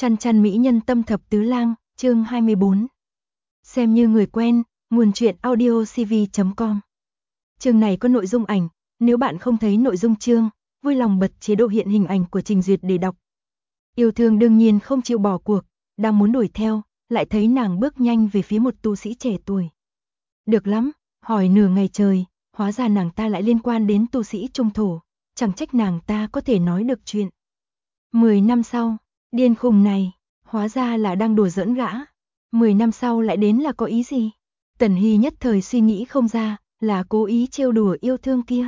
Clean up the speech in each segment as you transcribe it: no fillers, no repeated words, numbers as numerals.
Chăn chăn mỹ nhân tâm thập tứ lang, chương 24. Xem như người quen, nguồn truyện audiocv.com. Chương này có nội dung ảnh, nếu bạn không thấy nội dung chương, vui lòng bật chế độ hiện hình ảnh của trình duyệt để đọc. Yêu thương đương nhiên không chịu bỏ cuộc, đang muốn đuổi theo, lại thấy nàng bước nhanh về phía một tu sĩ trẻ tuổi. Được lắm, hỏi nửa ngày trời, hóa ra nàng ta lại liên quan đến tu sĩ trung thổ, chẳng trách nàng ta có thể nói được chuyện. 10 năm sau, điên khùng này, hóa ra là đang đùa giỡn gã. 10 năm sau lại đến là có ý gì? Tần Hy nhất thời suy nghĩ không ra, là cố ý trêu đùa yêu thương kia.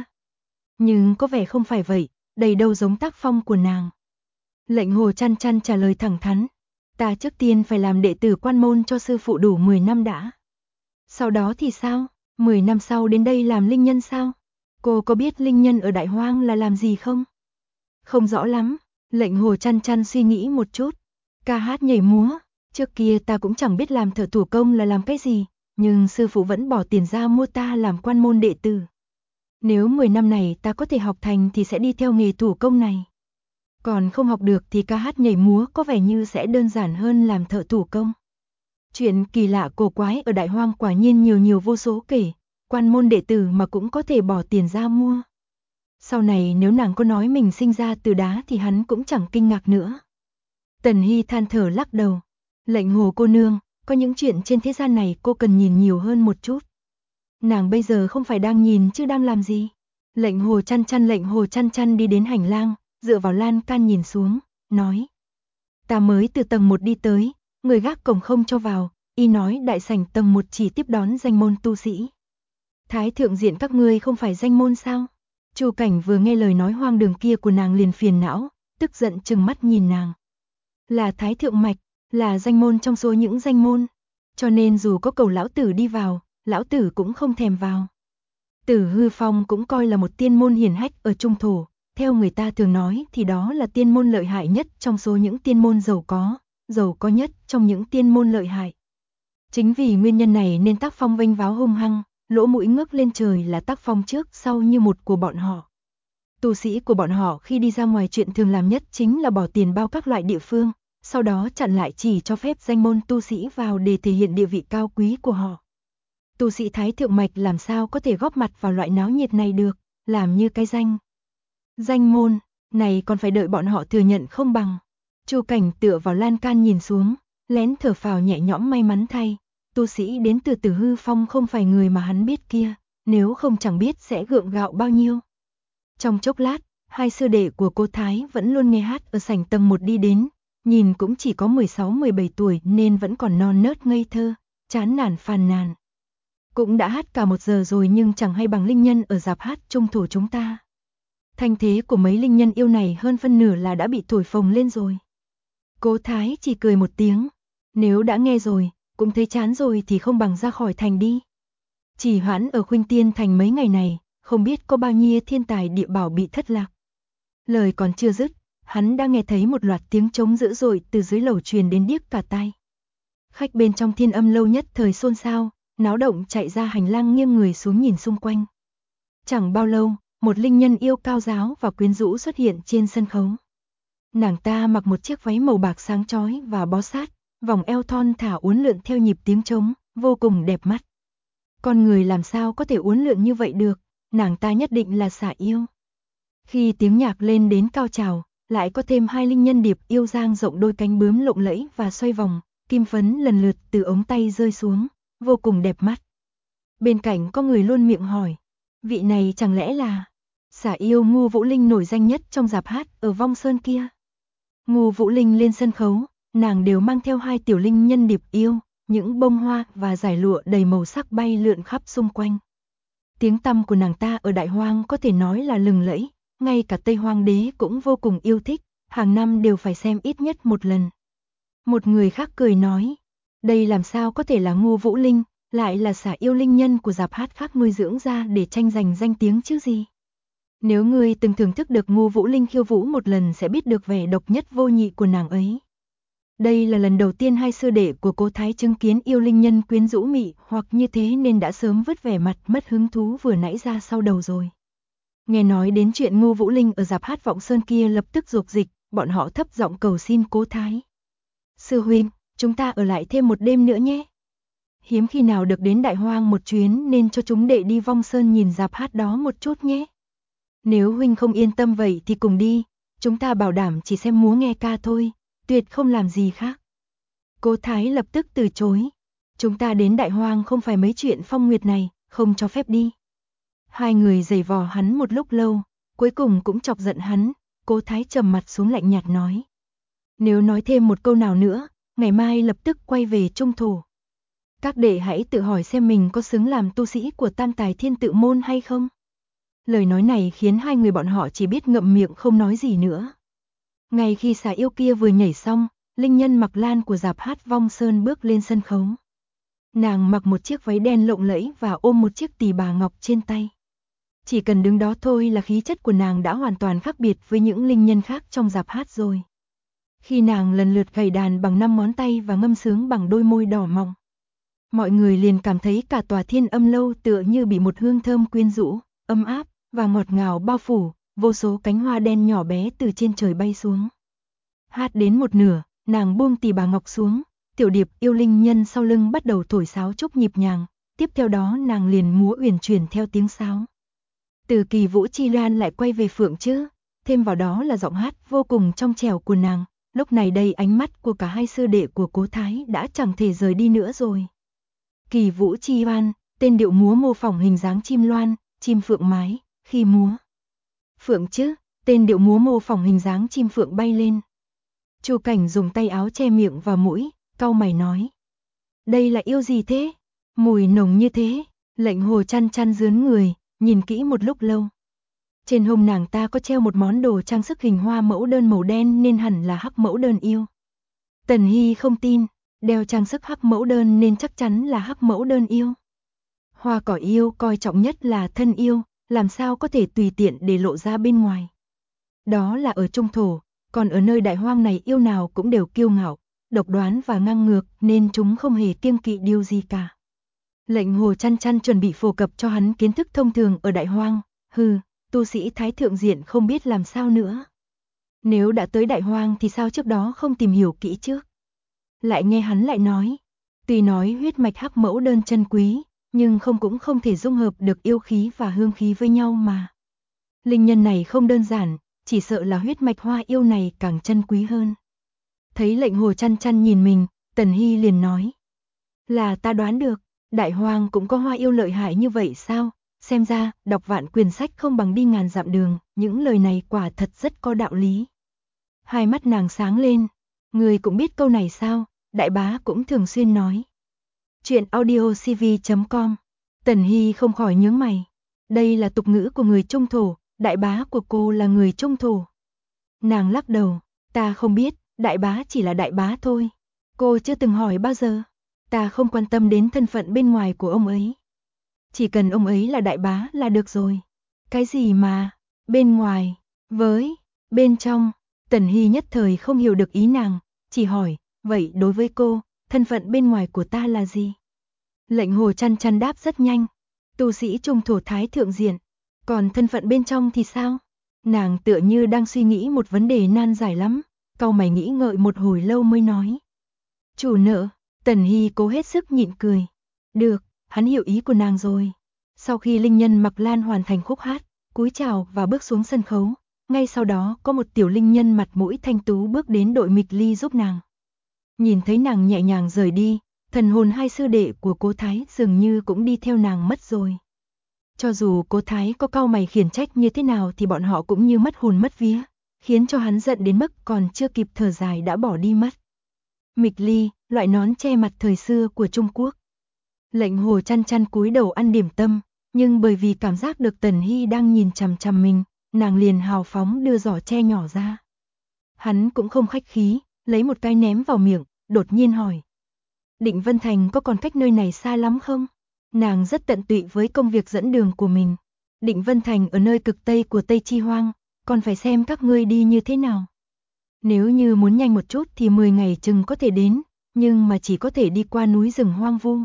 Nhưng có vẻ không phải vậy, đầy đâu giống tác phong của nàng. Lệnh Hồ Chăn Chăn trả lời thẳng thắn. Ta trước tiên phải làm đệ tử quan môn cho sư phụ đủ 10 năm đã. Sau đó thì sao? 10 năm sau đến đây làm linh nhân sao? Cô có biết linh nhân ở Đại Hoang là làm gì không? Không rõ lắm. Lệnh Hồ Chăn Chăn suy nghĩ một chút. Ca hát nhảy múa, trước kia ta cũng chẳng biết làm thợ thủ công là làm cái gì, nhưng sư phụ vẫn bỏ tiền ra mua ta làm quan môn đệ tử. Nếu 10 năm này ta có thể học thành thì sẽ đi theo nghề thủ công này. Còn không học được thì ca hát nhảy múa có vẻ như sẽ đơn giản hơn làm thợ thủ công. Chuyện kỳ lạ cổ quái ở Đại Hoang quả nhiên nhiều vô số kể, quan môn đệ tử mà cũng có thể bỏ tiền ra mua. Sau này nếu nàng có nói mình sinh ra từ đá thì hắn cũng chẳng kinh ngạc nữa. Tần Hy than thở lắc đầu. Lệnh Hồ cô nương, có những chuyện trên thế gian này cô cần nhìn nhiều hơn một chút. Nàng bây giờ không phải đang nhìn chứ đang làm gì? Lệnh Hồ Chăn Chăn đi đến hành lang, dựa vào lan can nhìn xuống, nói. Ta mới từ tầng 1 đi tới, người gác cổng không cho vào, y nói đại sảnh tầng 1 chỉ tiếp đón danh môn tu sĩ. Thái thượng diện các ngươi không phải danh môn sao? Chu Cảnh vừa nghe lời nói hoang đường kia của nàng liền phiền não, tức giận trừng mắt nhìn nàng. Là thái thượng mạch, là danh môn trong số những danh môn, cho nên dù có cầu lão tử đi vào, lão tử cũng không thèm vào. Tử Hư Phong cũng coi là một tiên môn hiển hách ở trung thổ, theo người ta thường nói thì đó là tiên môn lợi hại nhất trong số những tiên môn giàu có nhất trong những tiên môn lợi hại. Chính vì nguyên nhân này nên tác phong vênh váo hung hăng, lỗ mũi ngước lên trời là tác phong trước sau như một của bọn họ. Tu sĩ của bọn họ khi đi ra ngoài chuyện thường làm nhất chính là bỏ tiền bao các loại địa phương, sau đó chặn lại chỉ cho phép danh môn tu sĩ vào để thể hiện địa vị cao quý của họ. Tu sĩ Thái thượng mạch làm sao có thể góp mặt vào loại náo nhiệt này được, làm như cái danh môn này còn phải đợi bọn họ thừa nhận không bằng. Chu Cảnh tựa vào lan can nhìn xuống, lén thở phào nhẹ nhõm may mắn thay, tu sĩ đến từ Tử Hư Phong không phải người mà hắn biết kia, nếu không chẳng biết sẽ gượng gạo bao nhiêu. Trong chốc lát, hai sư đệ của cô Thái vẫn luôn nghe hát ở sảnh tầng 1 đi đến, nhìn cũng chỉ có 16-17 tuổi nên vẫn còn non nớt ngây thơ, chán nản phàn nàn. Cũng đã hát cả 1 giờ rồi nhưng chẳng hay bằng linh nhân ở rạp hát trung thổ chúng ta. Thanh thế của mấy linh nhân yêu này hơn phân nửa là đã bị thổi phồng lên rồi. Cô Thái chỉ cười một tiếng, nếu đã nghe rồi, cũng thấy chán rồi thì không bằng ra khỏi thành đi. Chỉ hoãn ở Khuynh Tiên thành mấy ngày này, không biết có bao nhiêu thiên tài địa bảo bị thất lạc. Lời còn chưa dứt, hắn đã nghe thấy một loạt tiếng trống dữ dội từ dưới lầu truyền đến điếc cả tai. Khách bên trong Thiên Âm lâu nhất thời xôn xao, náo động chạy ra hành lang nghiêng người xuống nhìn xung quanh. Chẳng bao lâu, một linh nhân yêu cao giáo và quyến rũ xuất hiện trên sân khấu. Nàng ta mặc một chiếc váy màu bạc sáng chói và bó sát, vòng eo thon thả uốn lượn theo nhịp tiếng trống, vô cùng đẹp mắt. Con người làm sao có thể uốn lượn như vậy được, nàng ta nhất định là xả yêu. Khi tiếng nhạc lên đến cao trào, lại có thêm hai linh nhân điệp yêu dang rộng đôi cánh bướm lộng lẫy và xoay vòng, kim phấn lần lượt từ ống tay rơi xuống, vô cùng đẹp mắt. Bên cạnh có người luôn miệng hỏi, vị này chẳng lẽ là xả yêu Ngô Vũ Linh nổi danh nhất trong rạp hát ở Vong Sơn kia. Ngô Vũ Linh lên sân khấu, nàng đều mang theo hai tiểu linh nhân điệp yêu, những bông hoa và dải lụa đầy màu sắc bay lượn khắp xung quanh. Tiếng tăm của nàng ta ở Đại Hoang có thể nói là lừng lẫy, ngay cả Tây Hoang đế cũng vô cùng yêu thích, hàng năm đều phải xem ít nhất một lần. Một người khác cười nói, đây làm sao có thể là Ngô Vũ Linh, lại là xả yêu linh nhân của rạp hát khác nuôi dưỡng ra để tranh giành danh tiếng chứ gì. Nếu ngươi từng thưởng thức được Ngô Vũ Linh khiêu vũ một lần sẽ biết được vẻ độc nhất vô nhị của nàng ấy. Đây là lần đầu tiên hai sư đệ của cô Thái chứng kiến yêu linh nhân quyến rũ mị hoặc như thế nên đã sớm vứt vẻ mặt mất hứng thú vừa nãy ra sau đầu rồi. Nghe nói đến chuyện Ngô Vũ Linh ở rạp hát Vọng Sơn kia lập tức rục dịch, bọn họ thấp giọng cầu xin cô Thái. Sư huynh, chúng ta ở lại thêm một đêm nữa nhé. Hiếm khi nào được đến Đại Hoang một chuyến nên cho chúng đệ đi Vong Sơn nhìn rạp hát đó một chút nhé. Nếu huynh không yên tâm vậy thì cùng đi, chúng ta bảo đảm chỉ xem múa nghe ca thôi, tuyệt không làm gì khác. Cố Thái lập tức từ chối. Chúng ta đến Đại Hoang không phải mấy chuyện phong nguyệt này, không cho phép đi. Hai người giày vò hắn một lúc lâu, cuối cùng cũng chọc giận hắn, Cố Thái trầm mặt xuống lạnh nhạt nói. Nếu nói thêm một câu nào nữa, ngày mai lập tức quay về Trung Thổ. Các đệ hãy tự hỏi xem mình có xứng làm tu sĩ của Tam Tài Thiên Tự Môn hay không. Lời nói này khiến hai người bọn họ chỉ biết ngậm miệng không nói gì nữa. Ngay khi xà yêu kia vừa nhảy xong, linh nhân mặc lan của rạp hát Vong Sơn bước lên sân khấu. Nàng mặc một chiếc váy đen lộng lẫy và ôm một chiếc tỳ bà ngọc trên tay. Chỉ cần đứng đó thôi là khí chất của nàng đã hoàn toàn khác biệt với những linh nhân khác trong rạp hát rồi. Khi nàng lần lượt gảy đàn bằng 5 ngón tay và ngâm sướng bằng đôi môi đỏ mọng, mọi người liền cảm thấy cả tòa Thiên Âm Lâu tựa như bị một hương thơm quyến rũ, ấm áp và ngọt ngào bao phủ, vô số cánh hoa đen nhỏ bé từ trên trời bay xuống. Hát đến một nửa, nàng buông tỳ bà ngọc xuống, tiểu điệp yêu linh nhân sau lưng bắt đầu thổi sáo trúc nhịp nhàng, tiếp theo đó nàng liền múa uyển chuyển theo tiếng sáo. Từ Kỳ Vũ Chi Lan lại quay về Phượng chứ, thêm vào đó là giọng hát vô cùng trong trẻo của nàng, lúc này đây ánh mắt của cả hai sư đệ của Cố Thái đã chẳng thể rời đi nữa rồi. Kỳ Vũ Chi Lan, tên điệu múa mô phỏng hình dáng chim loan, chim phượng mái, khi múa. Phượng chứ, tên điệu múa mô phỏng hình dáng chim phượng bay lên. Chu Cảnh dùng tay áo che miệng và mũi, cau mày nói. Đây là yêu gì thế? Mùi nồng như thế. Lệnh Hồ chăn chăn rướn người, nhìn kỹ một lúc lâu. Trên hông nàng ta có treo một món đồ trang sức hình hoa mẫu đơn màu đen nên hẳn là hắc mẫu đơn yêu. Tần Hy không tin, đeo trang sức hắc mẫu đơn nên chắc chắn là hắc mẫu đơn yêu. Hoa cỏ yêu coi trọng nhất là thân yêu, làm sao có thể tùy tiện để lộ ra bên ngoài. Đó là ở Trung Thổ, còn ở nơi Đại Hoang này yêu nào cũng đều kiêu ngạo, độc đoán và ngang ngược nên chúng không hề kiêng kỵ điều gì cả. Lệnh Hồ chăn chăn chuẩn bị phổ cập cho hắn kiến thức thông thường ở Đại Hoang, tu sĩ Thái Thượng Diện không biết làm sao nữa. Nếu đã tới Đại Hoang thì sao trước đó không tìm hiểu kỹ trước. Lại nghe hắn lại nói, tuy nói huyết mạch hắc mẫu đơn chân quý, nhưng cũng không thể dung hợp được yêu khí và hương khí với nhau mà. Linh nhân này không đơn giản, chỉ sợ là huyết mạch hoa yêu này càng chân quý hơn. Thấy Lệnh Hồ chăn chăn nhìn mình, Tần Hy liền nói. Là ta đoán được, Đại Hoang cũng có hoa yêu lợi hại như vậy sao? Xem ra, đọc vạn quyển sách không bằng đi ngàn dặm đường, những lời này quả thật rất có đạo lý. Hai mắt nàng sáng lên, người cũng biết câu này sao, đại bá cũng thường xuyên nói. Chuyện audiocv.com. Tần Hy không khỏi nhướng mày. Đây là tục ngữ của người Trung Thổ, đại bá của cô là người Trung Thổ. Nàng lắc đầu, ta không biết, đại bá chỉ là đại bá thôi. Cô chưa từng hỏi bao giờ. Ta không quan tâm đến thân phận bên ngoài của ông ấy. Chỉ cần ông ấy là đại bá là được rồi. Cái gì mà, bên ngoài, với, bên trong, Tần Hy nhất thời không hiểu được ý nàng, chỉ hỏi, vậy đối với cô, thân phận bên ngoài của ta là gì? Lệnh Hồ chăn chăn đáp rất nhanh, tu sĩ Trung Thổ Thái Thượng Diện, còn thân phận bên trong thì sao? Nàng tựa như đang suy nghĩ một vấn đề nan giải lắm, cau mày nghĩ ngợi một hồi lâu mới nói. Chủ nợ. Tần Hy cố hết sức nhịn cười. Được, hắn hiểu ý của nàng rồi. Sau khi linh nhân mặc lan hoàn thành khúc hát, cúi chào và bước xuống sân khấu, ngay sau đó có một tiểu linh nhân mặt mũi thanh tú bước đến đội Mịch Ly giúp nàng. Nhìn thấy nàng nhẹ nhàng rời đi, thần hồn hai sư đệ của Cố Thái dường như cũng đi theo nàng mất rồi. Cho dù Cố Thái có cau mày khiển trách như thế nào thì bọn họ cũng như mất hồn mất vía, khiến cho hắn giận đến mức còn chưa kịp thở dài đã bỏ đi mất. Mịch Ly, loại nón che mặt thời xưa của Trung Quốc. Lệnh Hồ chăn chăn cúi đầu ăn điểm tâm, nhưng bởi vì cảm giác được Tần Hy đang nhìn chằm chằm mình, nàng liền hào phóng đưa giỏ che nhỏ ra. Hắn cũng không khách khí, lấy một cái ném vào miệng, đột nhiên hỏi. Định Vân Thành có còn cách nơi này xa lắm không? Nàng rất tận tụy với công việc dẫn đường của mình. Định Vân Thành ở nơi cực tây của Tây Chi Hoang, còn phải xem các ngươi đi như thế nào. Nếu như muốn nhanh một chút thì 10 ngày chừng có thể đến, nhưng mà chỉ có thể đi qua núi rừng hoang vu.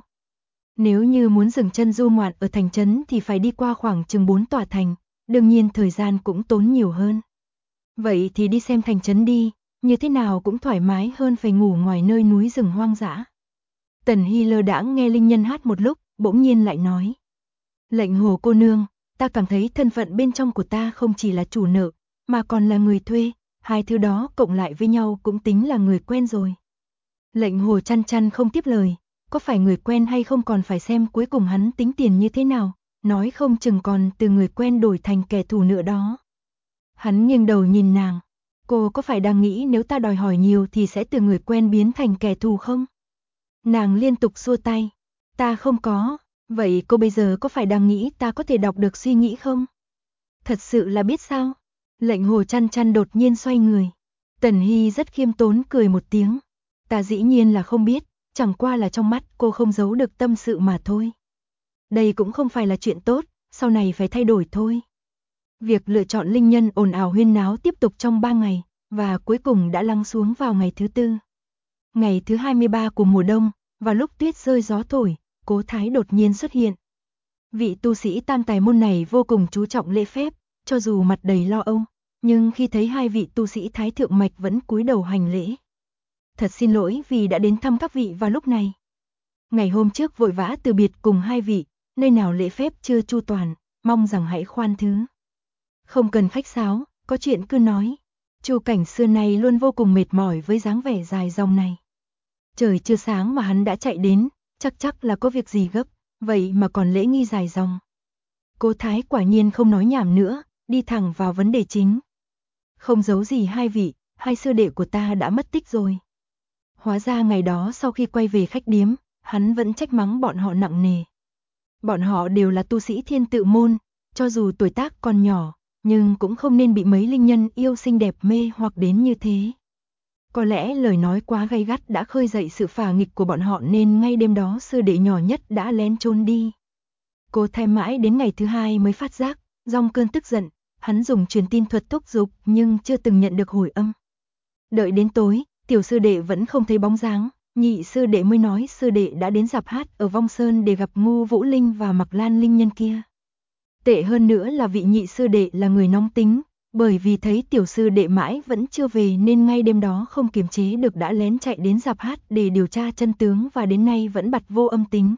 Nếu như muốn dừng chân du ngoạn ở thành trấn thì phải đi qua khoảng chừng 4 tòa thành, đương nhiên thời gian cũng tốn nhiều hơn. Vậy thì đi xem thành trấn đi, như thế nào cũng thoải mái hơn phải ngủ ngoài nơi núi rừng hoang dã. Tần Hy lơ đãng nghe linh nhân hát một lúc, bỗng nhiên lại nói. Lệnh Hồ cô nương, ta cảm thấy thân phận bên trong của ta không chỉ là chủ nợ, mà còn là người thuê, hai thứ đó cộng lại với nhau cũng tính là người quen rồi. Lệnh Hồ chăn chăn không tiếp lời, có phải người quen hay không còn phải xem cuối cùng hắn tính tiền như thế nào, nói không chừng còn từ người quen đổi thành kẻ thù nữa đó. Hắn nghiêng đầu nhìn nàng, cô có phải đang nghĩ nếu ta đòi hỏi nhiều thì sẽ từ người quen biến thành kẻ thù không? Nàng liên tục xua tay, ta không có, vậy cô bây giờ có phải đang nghĩ ta có thể đọc được suy nghĩ không? Thật sự là biết sao? Lệnh Hồ chăn chăn đột nhiên xoay người. Tần Hy rất khiêm tốn cười một tiếng. Ta dĩ nhiên là không biết, chẳng qua là trong mắt cô không giấu được tâm sự mà thôi. Đây cũng không phải là chuyện tốt, sau này phải thay đổi thôi. Việc lựa chọn linh nhân ồn ào huyên náo tiếp tục trong 3 ngày, và cuối cùng đã lắng xuống vào ngày thứ 4. Ngày thứ 23 của mùa đông, vào lúc tuyết rơi gió thổi, Cố Thái đột nhiên xuất hiện. Vị tu sĩ tam tài môn này vô cùng chú trọng lễ phép, cho dù mặt đầy lo âu, nhưng khi thấy hai vị tu sĩ Thái Thượng Mạch vẫn cúi đầu hành lễ. Thật xin lỗi vì đã đến thăm các vị vào lúc này. Ngày hôm trước vội vã từ biệt cùng hai vị, nơi nào lễ phép chưa chu toàn, mong rằng hãy khoan thứ. Không cần khách sáo, có chuyện cứ nói. Chu Cảnh xưa nay luôn vô cùng mệt mỏi với dáng vẻ dài dòng này. Trời chưa sáng mà hắn đã chạy đến, chắc là có việc gì gấp, vậy mà còn lễ nghi dài dòng. Cố Thái quả nhiên không nói nhảm nữa, đi thẳng vào vấn đề chính. Không giấu gì hai vị, hai sư đệ của ta đã mất tích rồi. Hóa ra ngày đó sau khi quay về khách điếm, hắn vẫn trách mắng bọn họ nặng nề. Bọn họ đều là tu sĩ Thiên Tự môn, cho dù tuổi tác còn nhỏ, nhưng cũng không nên bị mấy linh nhân yêu xinh đẹp mê hoặc đến như thế. Có lẽ lời nói quá gay gắt đã khơi dậy sự phả nghịch của bọn họ nên ngay đêm đó sư đệ nhỏ nhất đã lén trốn đi. Cố Thái mãi đến ngày thứ 2 mới phát giác, trong cơn tức giận, hắn dùng truyền tin thuật thúc giục nhưng chưa từng nhận được hồi âm. Đợi đến tối, tiểu sư đệ vẫn không thấy bóng dáng, nhị sư đệ mới nói sư đệ đã đến rạp hát ở Vong Sơn để gặp Ngô Vũ Linh và Mặc Lan linh nhân kia. Tệ hơn nữa là vị nhị sư đệ là người nóng tính, bởi vì thấy tiểu sư đệ mãi vẫn chưa về nên ngay đêm đó không kiềm chế được đã lén chạy đến rạp hát để điều tra chân tướng và đến nay vẫn bặt vô âm tính.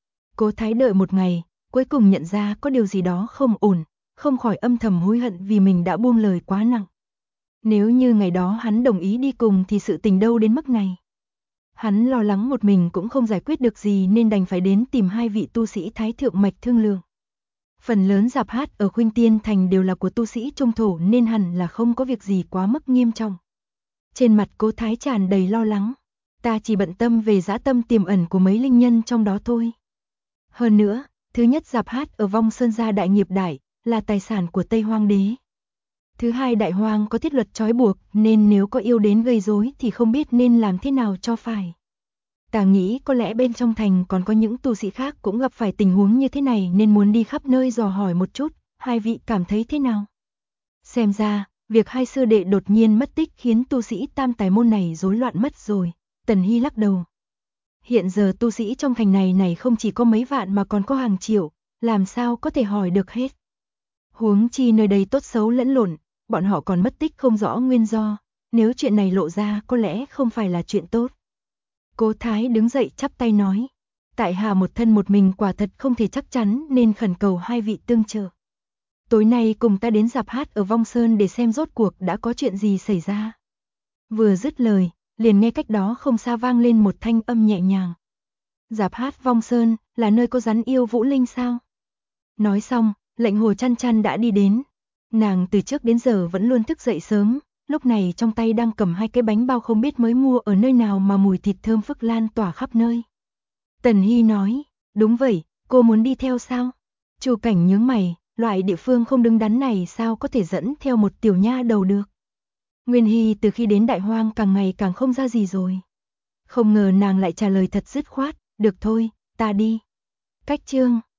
Cố Thái đợi một ngày, cuối cùng nhận ra có điều gì đó không ổn, không khỏi âm thầm hối hận vì mình đã buông lời quá nặng. Nếu như ngày đó hắn đồng ý đi cùng thì sự tình đâu đến mức này. Hắn lo lắng một mình cũng không giải quyết được gì nên đành phải đến tìm hai vị tu sĩ Thái Thượng Mạch thương lượng. Phần lớn rạp hát ở Khuynh Tiên Thành đều là của tu sĩ trung thổ nên hẳn là không có việc gì quá mức nghiêm trọng. Trên mặt Cố Thái tràn đầy lo lắng. Ta chỉ bận tâm về dã tâm tiềm ẩn của mấy linh nhân trong đó thôi. Hơn nữa, thứ nhất rạp hát ở Vong Sơn gia đại nghiệp đại, là tài sản của Tây Hoang đế. Thứ hai Đại Hoang có thiết luật trói buộc nên nếu có yêu đến gây rối thì không biết nên làm thế nào cho phải. Ta nghĩ có lẽ bên trong thành còn có những tu sĩ khác cũng gặp phải tình huống như thế này nên muốn đi khắp nơi dò hỏi một chút, hai vị cảm thấy thế nào? Xem ra, việc hai sư đệ đột nhiên mất tích khiến tu sĩ tam tài môn này rối loạn mất rồi, Tần Hy lắc đầu. Hiện giờ tu sĩ trong thành này không chỉ có mấy vạn mà còn có hàng triệu, làm sao có thể hỏi được hết. Huống chi nơi đây tốt xấu lẫn lộn, bọn họ còn mất tích không rõ nguyên do, nếu chuyện này lộ ra có lẽ không phải là chuyện tốt. Cố Thái đứng dậy chắp tay nói, tại hạ một thân một mình quả thật không thể chắc chắn nên khẩn cầu hai vị tương trợ. Tối nay cùng ta đến rạp hát ở Vong Sơn để xem rốt cuộc đã có chuyện gì xảy ra. Vừa dứt lời, liền nghe cách đó không xa vang lên một thanh âm nhẹ nhàng. Rạp hát Vong Sơn là nơi có rắn yêu Vũ Linh sao? Nói xong, Lệnh Hồ chăn chăn đã đi đến. Nàng từ trước đến giờ vẫn luôn thức dậy sớm, lúc này trong tay đang cầm hai cái bánh bao không biết mới mua ở nơi nào mà mùi thịt thơm phức lan tỏa khắp nơi. Tần Hy nói, đúng vậy, cô muốn đi theo sao? Chu Cảnh nhướng mày, loại địa phương không đứng đắn này sao có thể dẫn theo một tiểu nha đầu được? Nguyên Hy từ khi đến Đại Hoang càng ngày càng không ra gì rồi. Không ngờ nàng lại trả lời thật dứt khoát, được thôi, ta đi. Cách chương